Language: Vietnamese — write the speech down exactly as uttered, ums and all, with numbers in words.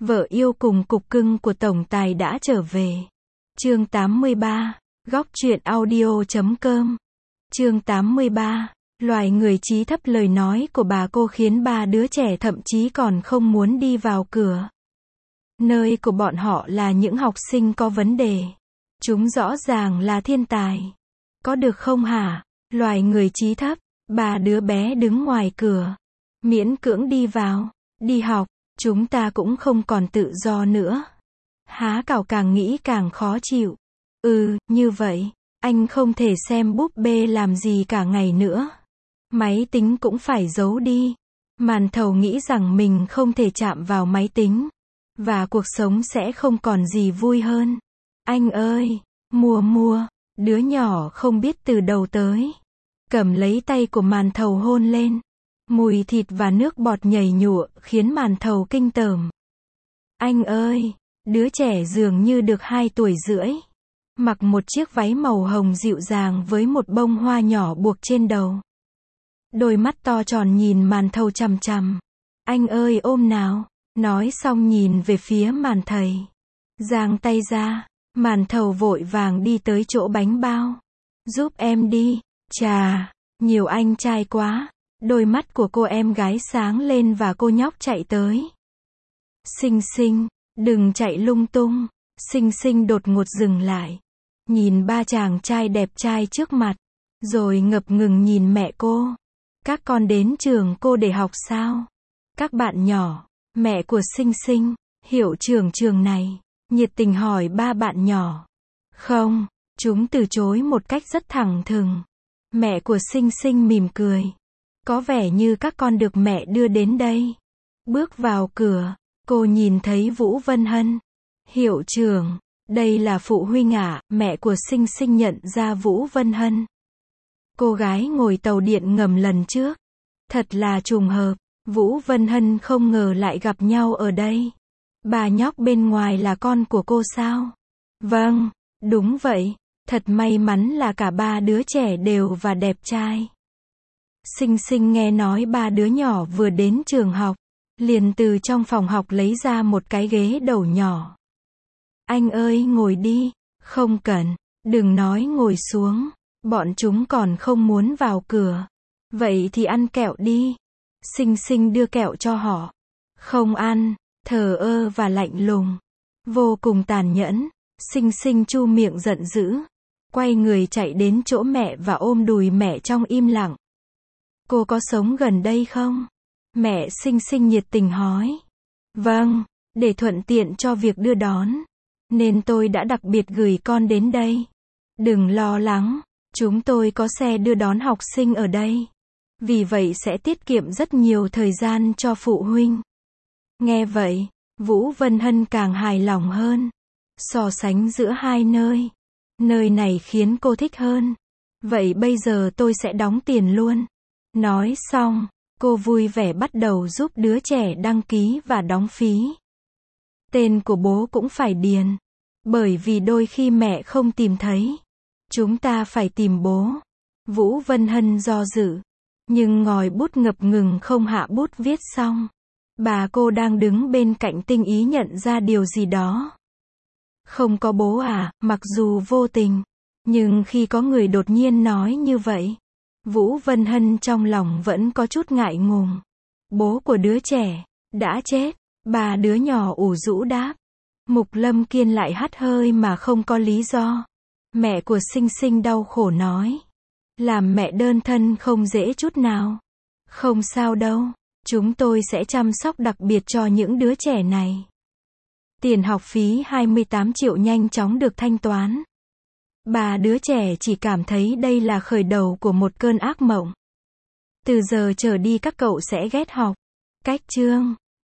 Vợ yêu cùng cục cưng của tổng tài đã trở về. Chương tám mươi ba, góc truyện audio chấm com. Chương tám mươi ba, loài người trí thấp. Lời nói của bà cô khiến ba đứa trẻ thậm chí còn không muốn đi vào cửa. Nơi của bọn họ là những học sinh có vấn đề. Chúng rõ ràng là thiên tài. Có được không hả? Loài người trí thấp. Ba đứa bé đứng ngoài cửa. Miễn cưỡng đi vào. Đi học. Chúng ta cũng không còn tự do nữa. Há cảo càng nghĩ càng khó chịu. Ừ, như vậy. Anh không thể xem búp bê làm gì cả ngày nữa. Máy tính cũng phải giấu đi. Màn thầu nghĩ rằng mình không thể chạm vào máy tính. Và cuộc sống sẽ không còn gì vui hơn. Anh ơi, mùa mùa, đứa nhỏ không biết từ đầu tới. Cầm lấy tay của màn thầu hôn lên. Mùi thịt và nước bọt nhảy nhụa khiến màn thầu kinh tởm. Anh ơi, đứa trẻ dường như được hai tuổi rưỡi. Mặc một chiếc váy màu hồng dịu dàng với một bông hoa nhỏ buộc trên đầu. Đôi mắt to tròn nhìn màn thầu chằm chằm. Anh ơi ôm nào. Nói xong nhìn về phía màn thầy. Giang tay ra. Màn thầu vội vàng đi tới chỗ bánh bao. Giúp em đi. Chà, nhiều anh trai quá. Đôi mắt của cô em gái sáng lên và cô nhóc chạy tới. Xinh xinh, đừng chạy lung tung. Xinh xinh đột ngột dừng lại. Nhìn ba chàng trai đẹp trai trước mặt. Rồi ngập ngừng nhìn mẹ cô. Các con đến trường cô để học sao? Các bạn nhỏ. Mẹ của Xinh Xinh, hiệu trưởng trường này, nhiệt tình hỏi ba bạn nhỏ. Không, chúng từ chối một cách rất thẳng thừng. Mẹ của Xinh Xinh mỉm cười. Có vẻ như các con được mẹ đưa đến đây. Bước vào cửa, cô nhìn thấy Vũ Vân Hân. Hiệu trưởng, đây là phụ huynh ạ. Mẹ của Xinh Xinh nhận ra Vũ Vân Hân. Cô gái ngồi tàu điện ngầm lần trước. Thật là trùng hợp. Vũ Vân Hân không ngờ lại gặp nhau ở đây. Bà nhóc bên ngoài là con của cô sao? Vâng, đúng vậy. Thật may mắn là cả ba đứa trẻ đều và đẹp trai. Xinh Xinh nghe nói ba đứa nhỏ vừa đến trường học. Liền từ trong phòng học lấy ra một cái ghế đầu nhỏ. Anh ơi ngồi đi. Không cần. Đừng nói ngồi xuống. Bọn chúng còn không muốn vào cửa. Vậy thì ăn kẹo đi. Xinh Xinh đưa kẹo cho họ. Không ăn, thờ ơ và lạnh lùng. Vô cùng tàn nhẫn. Xinh Xinh chu miệng giận dữ. Quay người chạy đến chỗ mẹ và ôm đùi mẹ trong im lặng. Cô có sống gần đây không? Mẹ Xinh Xinh nhiệt tình hỏi. Vâng, để thuận tiện cho việc đưa đón. Nên tôi đã đặc biệt gửi con đến đây. Đừng lo lắng, chúng tôi có xe đưa đón học sinh ở đây. Vì vậy sẽ tiết kiệm rất nhiều thời gian cho phụ huynh. Nghe vậy, Vũ Vân Hân càng hài lòng hơn. So sánh giữa hai nơi. Nơi này khiến cô thích hơn. Vậy bây giờ tôi sẽ đóng tiền luôn. Nói xong, cô vui vẻ bắt đầu giúp đứa trẻ đăng ký và đóng phí. Tên của bố cũng phải điền. Bởi vì đôi khi mẹ không tìm thấy. Chúng ta phải tìm bố. Vũ Vân Hân do dự. Nhưng ngòi bút ngập ngừng không hạ bút viết xong. Bà cô đang đứng bên cạnh tinh ý nhận ra điều gì đó. Không có bố à, mặc dù vô tình. Nhưng khi có người đột nhiên nói như vậy. Vũ Vân Hân trong lòng vẫn có chút ngại ngùng. Bố của đứa trẻ, đã chết. Bà đứa nhỏ ủ rũ đáp. Mục Lâm Kiên lại hắt hơi mà không có lý do. Mẹ của Xinh Xinh đau khổ nói. Làm mẹ đơn thân không dễ chút nào. Không sao đâu, chúng tôi sẽ chăm sóc đặc biệt cho những đứa trẻ này. Tiền học phí hai mươi tám triệu nhanh chóng được thanh toán. Bà đứa trẻ chỉ cảm thấy đây là khởi đầu của một cơn ác mộng. Từ giờ trở đi các cậu sẽ ghét học. Cách chương